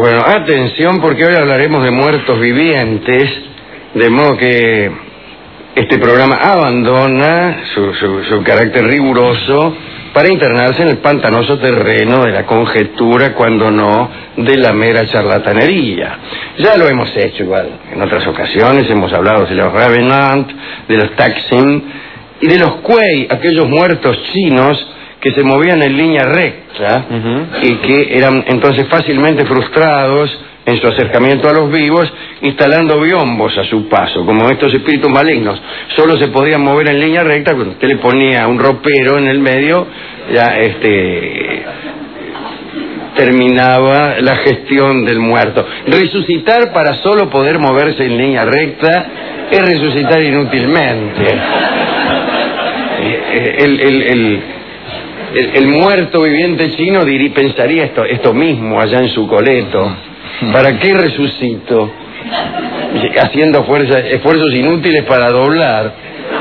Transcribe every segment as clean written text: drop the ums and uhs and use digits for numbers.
Bueno, atención, porque hoy hablaremos de muertos vivientes, de modo que este programa abandona su carácter riguroso para internarse en el pantanoso terreno de la conjetura, cuando no de la mera charlatanería. Ya lo hemos hecho igual en otras ocasiones, hemos hablado de los Revenant, de los Taksim y de los Kuei, aquellos muertos chinos que se movían en línea recta y que eran entonces fácilmente frustrados en su acercamiento a los vivos, instalando biombos a su paso. Como estos espíritus malignos solo se podían mover en línea recta, cuando usted le ponía un ropero en el medio, ya terminaba la gestión del muerto. Resucitar para solo poder moverse en línea recta es resucitar inútilmente. El muerto viviente chino pensaría esto mismo allá en su coleto. ¿Para qué resucito? Haciendo esfuerzos inútiles para doblar.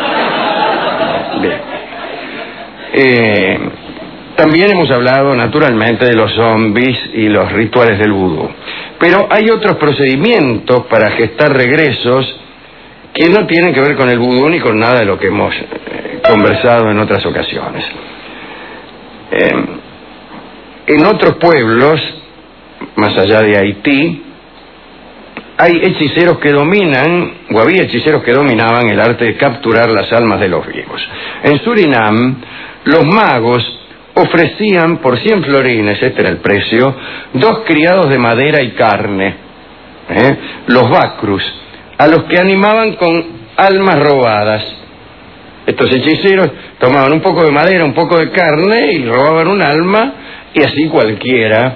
Bien. También hemos hablado naturalmente de los zombies y los rituales del vudú. Pero hay otros procedimientos para gestar regresos que no tienen que ver con el vudú ni con nada de lo que hemos conversado en otras ocasiones. En otros pueblos, más allá de Haití, hay hechiceros que dominan, o había hechiceros que dominaban el arte de capturar las almas de los vivos. En Surinam, los magos ofrecían por 100 florines, este era el precio, 2 criados de madera y carne, los bacrus, a los que animaban con almas robadas. Estos hechiceros tomaban un poco de madera, un poco de carne y robaban un alma, y así cualquiera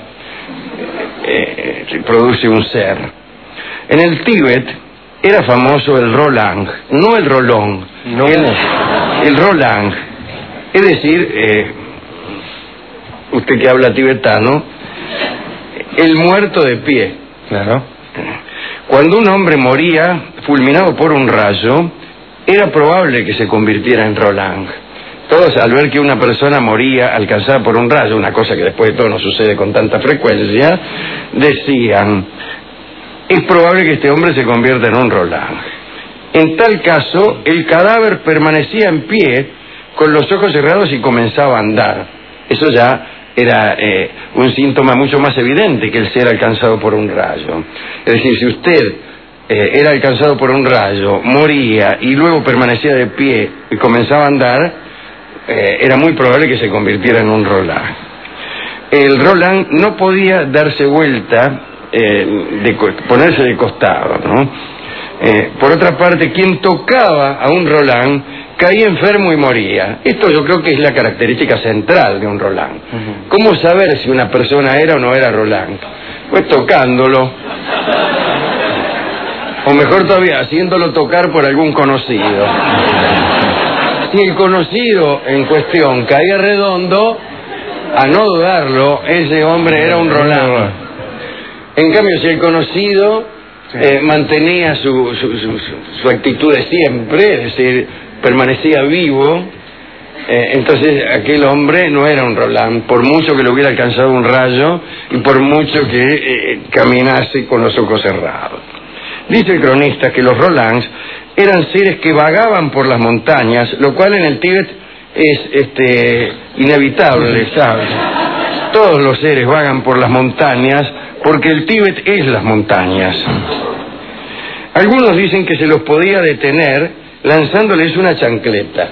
produce un ser. En el Tíbet era famoso el Rolang, no el Rolong, no. el Rolang. Es decir, usted que habla tibetano, el muerto de pie. Claro. Cuando un hombre moría fulminado por un rayo, era probable que se convirtiera en Rolang. Todos, al ver que una persona moría alcanzada por un rayo, una cosa que después de todo no sucede con tanta frecuencia, decían: es probable que este hombre se convierta en un Rolang. En tal caso, el cadáver permanecía en pie, con los ojos cerrados, y comenzaba a andar. Eso ya era un síntoma mucho más evidente que el ser alcanzado por un rayo. Es decir, si usted era alcanzado por un rayo, moría y luego permanecía de pie y comenzaba a andar, era muy probable que se convirtiera en un Roland. El Roland no podía darse vuelta, ponerse de costado, ¿no? Por otra parte, quien tocaba a un Roland caía enfermo y moría. Esto yo creo que es la característica central de un Roland. ¿Cómo saber si una persona era o no era Roland? Pues tocándolo. O mejor todavía, haciéndolo tocar por algún conocido. Si el conocido en cuestión caía redondo, a no dudarlo, ese hombre era un Roland. En cambio, si el conocido mantenía su actitud de siempre, es decir, permanecía vivo, entonces aquel hombre no era un Roland, por mucho que le hubiera alcanzado un rayo y por mucho que caminase con los ojos cerrados. Dice el cronista que los Rolands eran seres que vagaban por las montañas, lo cual en el Tíbet es inevitable, ¿sabes? Todos los seres vagan por las montañas porque el Tíbet es las montañas. Algunos dicen que se los podía detener lanzándoles una chancleta.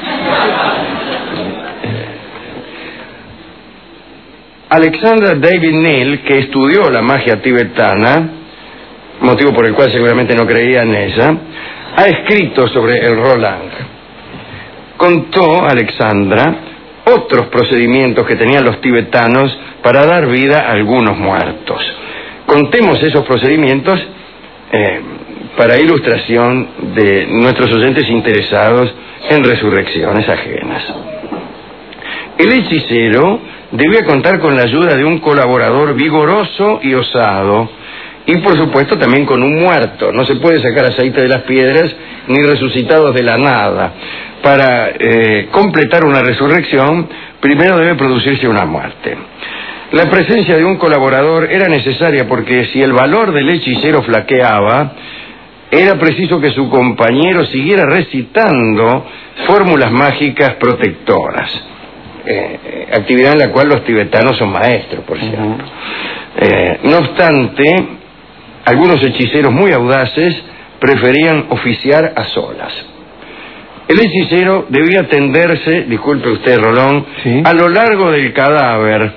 Alexander David Neal, que estudió la magia tibetana, motivo por el cual seguramente no creía en ella, ha escrito sobre el Roland. Contó Alexandra otros procedimientos que tenían los tibetanos para dar vida a algunos muertos. Contemos esos procedimientos para ilustración de nuestros oyentes interesados en resurrecciones ajenas. El hechicero debía contar con la ayuda de un colaborador vigoroso y osado, y por supuesto también con un muerto. No se puede sacar aceite de las piedras ni resucitados de la nada. Para completar una resurrección, primero debe producirse una muerte. La presencia de un colaborador era necesaria porque si el valor del hechicero flaqueaba, era preciso que su compañero siguiera recitando fórmulas mágicas protectoras. Actividad en la cual los tibetanos son maestros, por cierto. No obstante, algunos hechiceros muy audaces preferían oficiar a solas. El hechicero debía tenderse, disculpe usted, Rolón, ¿sí?, a lo largo del cadáver.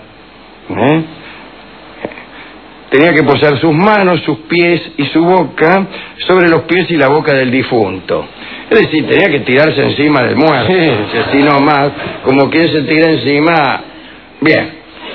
Tenía que posar sus manos, sus pies y su boca sobre los pies y la boca del difunto. Es decir, tenía que tirarse encima del muerto, sí, así nomás, como quien se tira encima. Bien.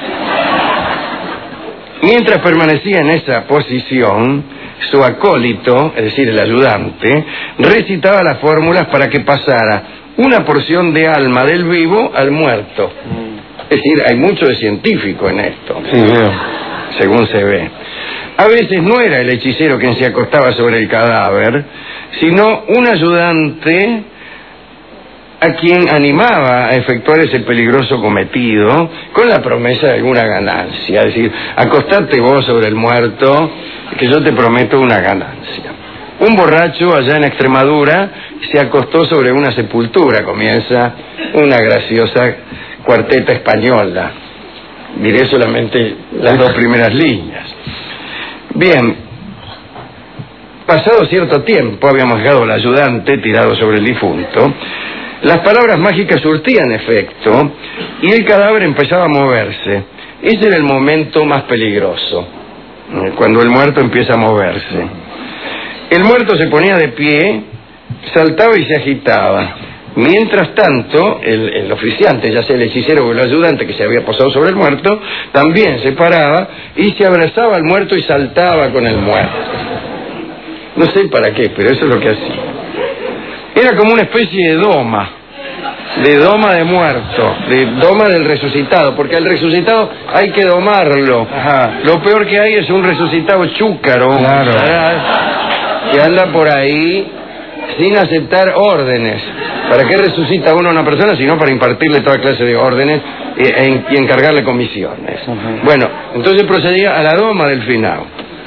Mientras permanecía en esa posición, su acólito, es decir, el ayudante, recitaba las fórmulas para que pasara una porción de alma del vivo al muerto. Es decir, hay mucho de científico en esto, sí, según se ve. A veces no era el hechicero quien se acostaba sobre el cadáver, sino un ayudante a quien animaba a efectuar ese peligroso cometido con la promesa de alguna ganancia. Es decir, acostate vos sobre el muerto, que yo te prometo una ganancia. Un borracho allá en Extremadura se acostó sobre una sepultura. Comienza una graciosa cuarteta española. Diré solamente las dos primeras líneas. Bien, pasado cierto tiempo, habíamos dejado al ayudante tirado sobre el difunto. Las palabras mágicas surtían efecto y el cadáver empezaba a moverse. Ese era el momento más peligroso, cuando el muerto empieza a moverse. El muerto se ponía de pie, saltaba y se agitaba. Mientras tanto, el oficiante, ya sea el hechicero o el ayudante que se había posado sobre el muerto, también se paraba y se abrazaba al muerto y saltaba con el muerto. No sé para qué, pero eso es lo que hacía. Era como una especie de doma de muerto, de doma del resucitado, porque al resucitado hay que domarlo. Ajá. Lo peor que hay es un resucitado chúcaro, claro, que anda por ahí sin aceptar órdenes. ¿Para qué resucita uno a una persona? Sino para impartirle toda clase de órdenes y encargarle comisiones. Bueno, entonces procedía a la doma del finado.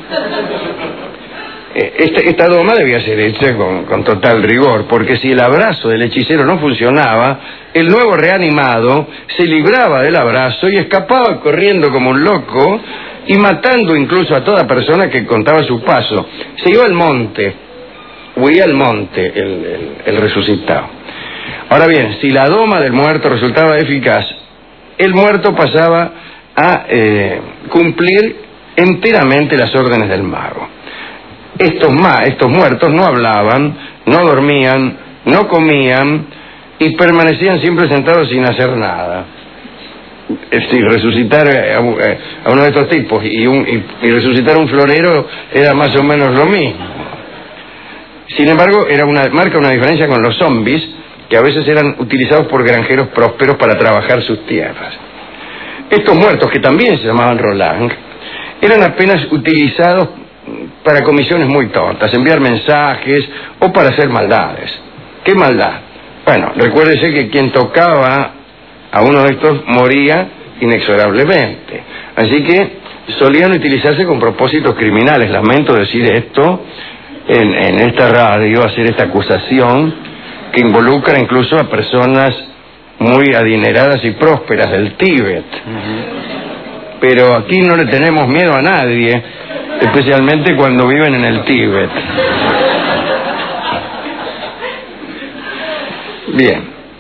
Esta doma debía ser hecha con total rigor, porque si el abrazo del hechicero no funcionaba, el nuevo reanimado se libraba del abrazo y escapaba corriendo como un loco y matando incluso a toda persona que contaba su paso. Se iba al monte, huía al monte el resucitado. Ahora bien, si la doma del muerto resultaba eficaz, el muerto pasaba a cumplir enteramente las órdenes del mago. Estos muertos no hablaban, no dormían, no comían y permanecían siempre sentados sin hacer nada. Es decir, resucitar a uno de estos tipos y resucitar a un florero era más o menos lo mismo. Sin embargo, marca una diferencia con los zombies, que a veces eran utilizados por granjeros prósperos para trabajar sus tierras. Estos muertos, que también se llamaban Roland, eran apenas utilizados para comisiones muy tontas, enviar mensajes o para hacer maldades. ¿Qué maldad? Bueno, recuérdese que quien tocaba a uno de estos moría inexorablemente. Así que solían utilizarse con propósitos criminales. Lamento decir esto en esta radio, hacer esta acusación que involucra incluso a personas muy adineradas y prósperas del Tíbet. Pero aquí no le tenemos miedo a nadie, especialmente cuando viven en el Tíbet. Bien.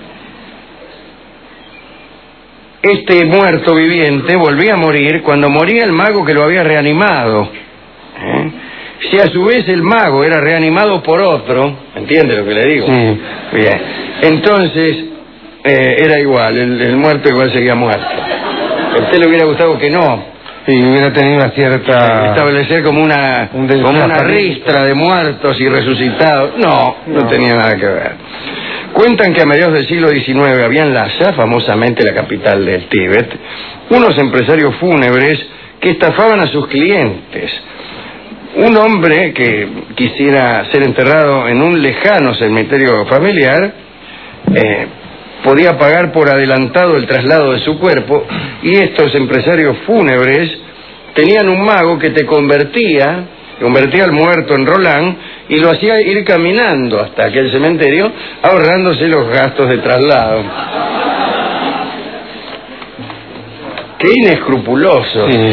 Este muerto viviente volvía a morir cuando moría el mago que lo había reanimado. Si a su vez el mago era reanimado por otro, ¿entiende lo que le digo? Sí. Bien. Entonces, era igual, el muerto igual seguía muerto. ¿A usted le hubiera gustado que no? Sí, hubiera tenido una cierta... establecer como una ristra de muertos y resucitados. No tenía nada que ver. Cuentan que a mediados del siglo XIX había en Lhasa, famosamente la capital del Tíbet, unos empresarios fúnebres que estafaban a sus clientes. Un hombre que quisiera ser enterrado en un lejano cementerio familiar podía pagar por adelantado el traslado de su cuerpo, y estos empresarios fúnebres tenían un mago que te convertía al muerto en Roland y lo hacía ir caminando hasta aquel cementerio, ahorrándose los gastos de traslado. ¡Qué inescrupuloso! Sí.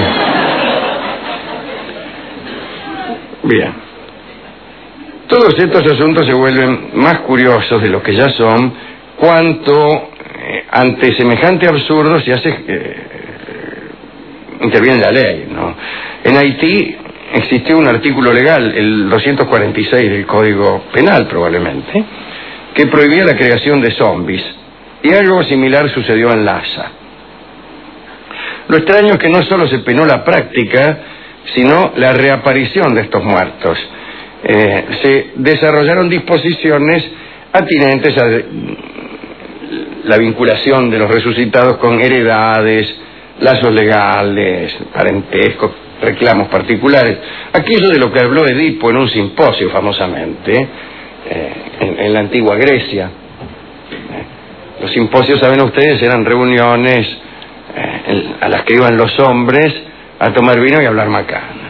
Bien. Todos estos asuntos se vuelven más curiosos de lo que ya son, cuanto ante semejante absurdo se hace interviene la ley, ¿no? En Haití existió un artículo legal, el 246 del Código Penal probablemente, que prohibía la creación de zombies, y algo similar sucedió en Lhasa. Lo extraño es que no solo se penó la práctica, sino la reaparición de estos muertos. Se desarrollaron disposiciones atinentes a la vinculación de los resucitados con heredades, lazos legales, parentescos, reclamos particulares. Aquello de lo que habló Edipo en un simposio famosamente en la antigua Grecia. Los simposios, saben ustedes, eran reuniones a las que iban los hombres a tomar vino y a hablar macana.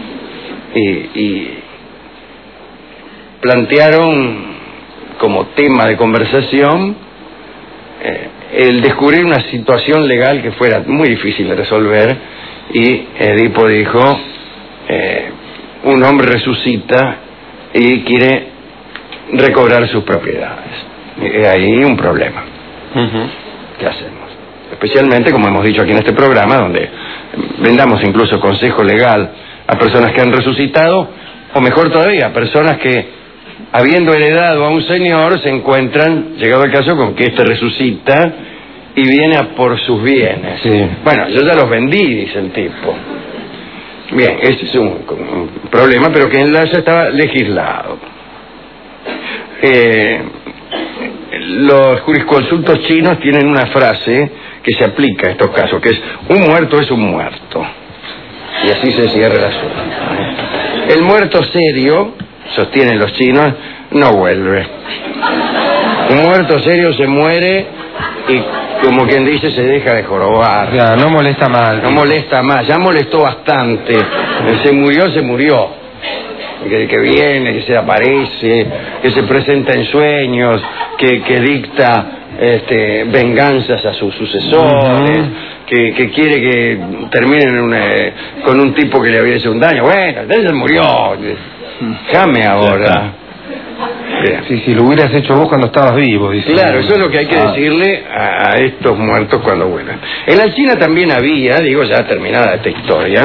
Y plantearon como tema de conversación el descubrir una situación legal que fuera muy difícil de resolver, y Edipo dijo, un hombre resucita y quiere recobrar sus propiedades. Y ahí un problema. ¿Qué hacemos? Especialmente, como hemos dicho aquí en este programa, donde brindamos incluso consejo legal a personas que han resucitado, o mejor todavía, a personas que, habiendo heredado a un señor, se encuentran, llegado el caso, con que éste resucita y viene a por sus bienes. Sí. Bueno, yo ya los vendí, dice el tipo. Bien, ese es un problema, pero que en Lhasa estaba legislado. Los jurisconsultos chinos tienen una frase que se aplica a estos casos, que es: un muerto es un muerto. Y así se cierra el asunto. El muerto serio, sostienen los chinos, no vuelve. Un muerto serio se muere y, como quien dice, se deja de jorobar. Ya, no molesta más. No molesta más, ya molestó bastante. Se murió. Que viene, que se aparece, que se presenta en sueños, que dicta venganzas a sus sucesores, que quiere que terminen con un tipo que le había hecho un daño. Bueno, él murió. Llame ahora. Sí, si lo hubieras hecho vos cuando estabas vivo, dice. Claro, eso es lo que hay que decirle a estos muertos cuando vuelan. En la China también había, digo ya terminada esta historia,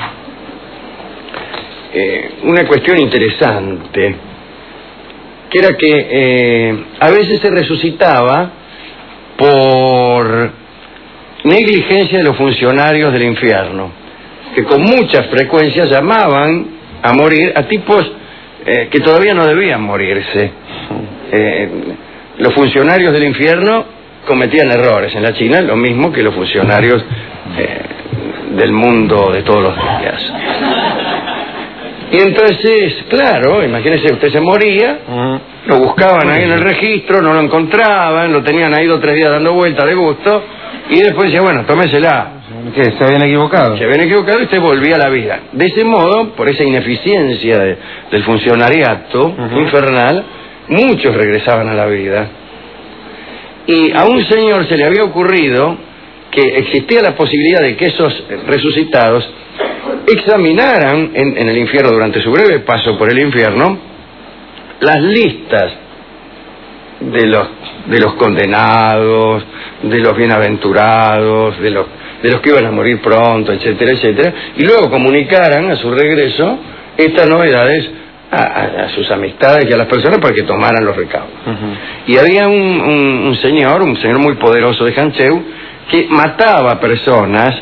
una cuestión interesante, que era que a veces se resucitaba por negligencia de los funcionarios del infierno, que con mucha frecuencia llamaban a morir a tipos que todavía no debían morirse. Los funcionarios del infierno cometían errores en la China, lo mismo que los funcionarios del mundo de todos los días. Y entonces, claro, imagínese, usted se moría, lo buscaban ahí en el registro, no lo encontraban, lo tenían ahí 2 o 3 días dando vueltas de gusto, y después decía, bueno, tómesela. ¿Qué? ¿Se habían equivocado? Se habían equivocado y usted volvía a la vida. De ese modo, por esa ineficiencia del funcionariato infernal, muchos regresaban a la vida. Y a un señor se le había ocurrido que existía la posibilidad de que esos resucitados examinaran en el infierno, durante su breve paso por el infierno, las listas de los condenados, de los bienaventurados, de los que iban a morir pronto, etcétera, etcétera, y luego comunicaran a su regreso estas novedades a sus amistades y a las personas para que tomaran los recaudos. Y había un señor muy poderoso de Hancheu, que mataba personas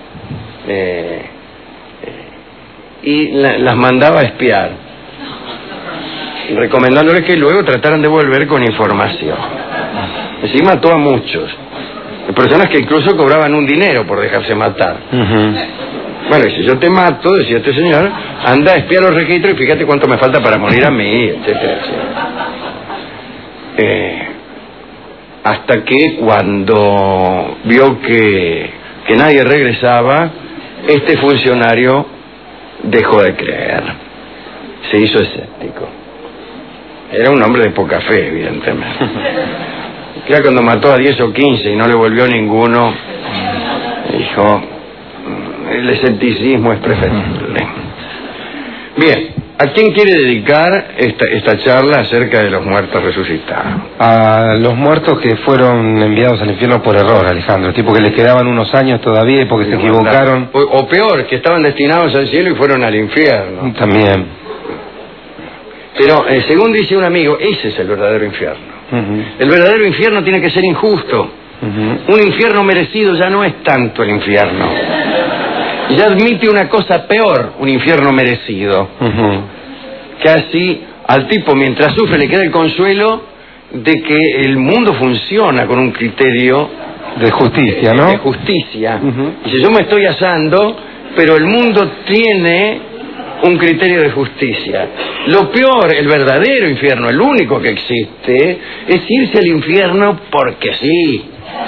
y las mandaba a espiar, recomendándoles que luego trataran de volver con información. Así mató a muchos, personas que incluso cobraban un dinero por dejarse matar. Bueno, y si yo te mato, decía este señor, anda a espiar los registros y fíjate cuánto me falta para morir a mí, etcétera, etcétera. hasta que cuando vio que nadie regresaba, este funcionario dejó de creer, se hizo escéptico. Era un hombre de poca fe, evidentemente. Ya cuando mató a 10 o 15 y no le volvió ninguno, dijo, el escepticismo es preferible. Bien, ¿a quién quiere dedicar esta charla acerca de los muertos resucitados? A los muertos que fueron enviados al infierno por error, Alejandro, tipo que les quedaban unos años todavía y porque se equivocaron. O peor, que estaban destinados al cielo y fueron al infierno. También. Pero, según dice un amigo, ese es el verdadero infierno. El verdadero infierno tiene que ser injusto. Un infierno merecido ya no es tanto el infierno. Ya admite una cosa peor, un infierno merecido. Que así al tipo, mientras sufre, le queda el consuelo de que el mundo funciona con un criterio de justicia, ¿no? De justicia. Dice, yo me estoy asando, pero el mundo tiene un criterio de justicia. Lo peor, el verdadero infierno, el único que existe, es irse al infierno porque sí.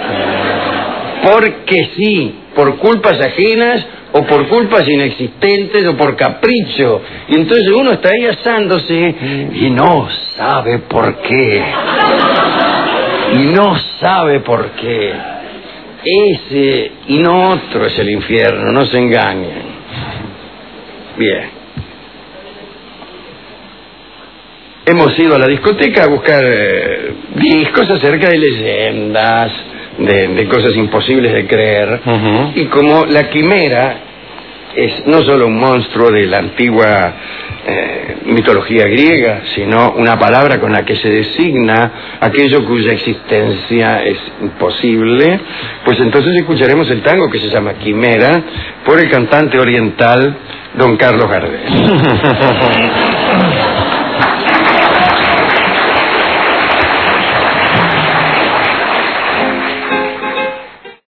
Porque sí, por culpas ajenas o por culpas inexistentes o por capricho. Y entonces uno está ahí asándose y no sabe por qué. Y no sabe por qué. Ese y no otro es el infierno, no se engañen. Bien. Hemos ido a la discoteca a buscar discos acerca de leyendas, de cosas imposibles de creer. Y como la quimera es no solo un monstruo de la antigua mitología griega, sino una palabra con la que se designa aquello cuya existencia es imposible, pues entonces escucharemos el tango que se llama Quimera por el cantante oriental Don Carlos Gardel.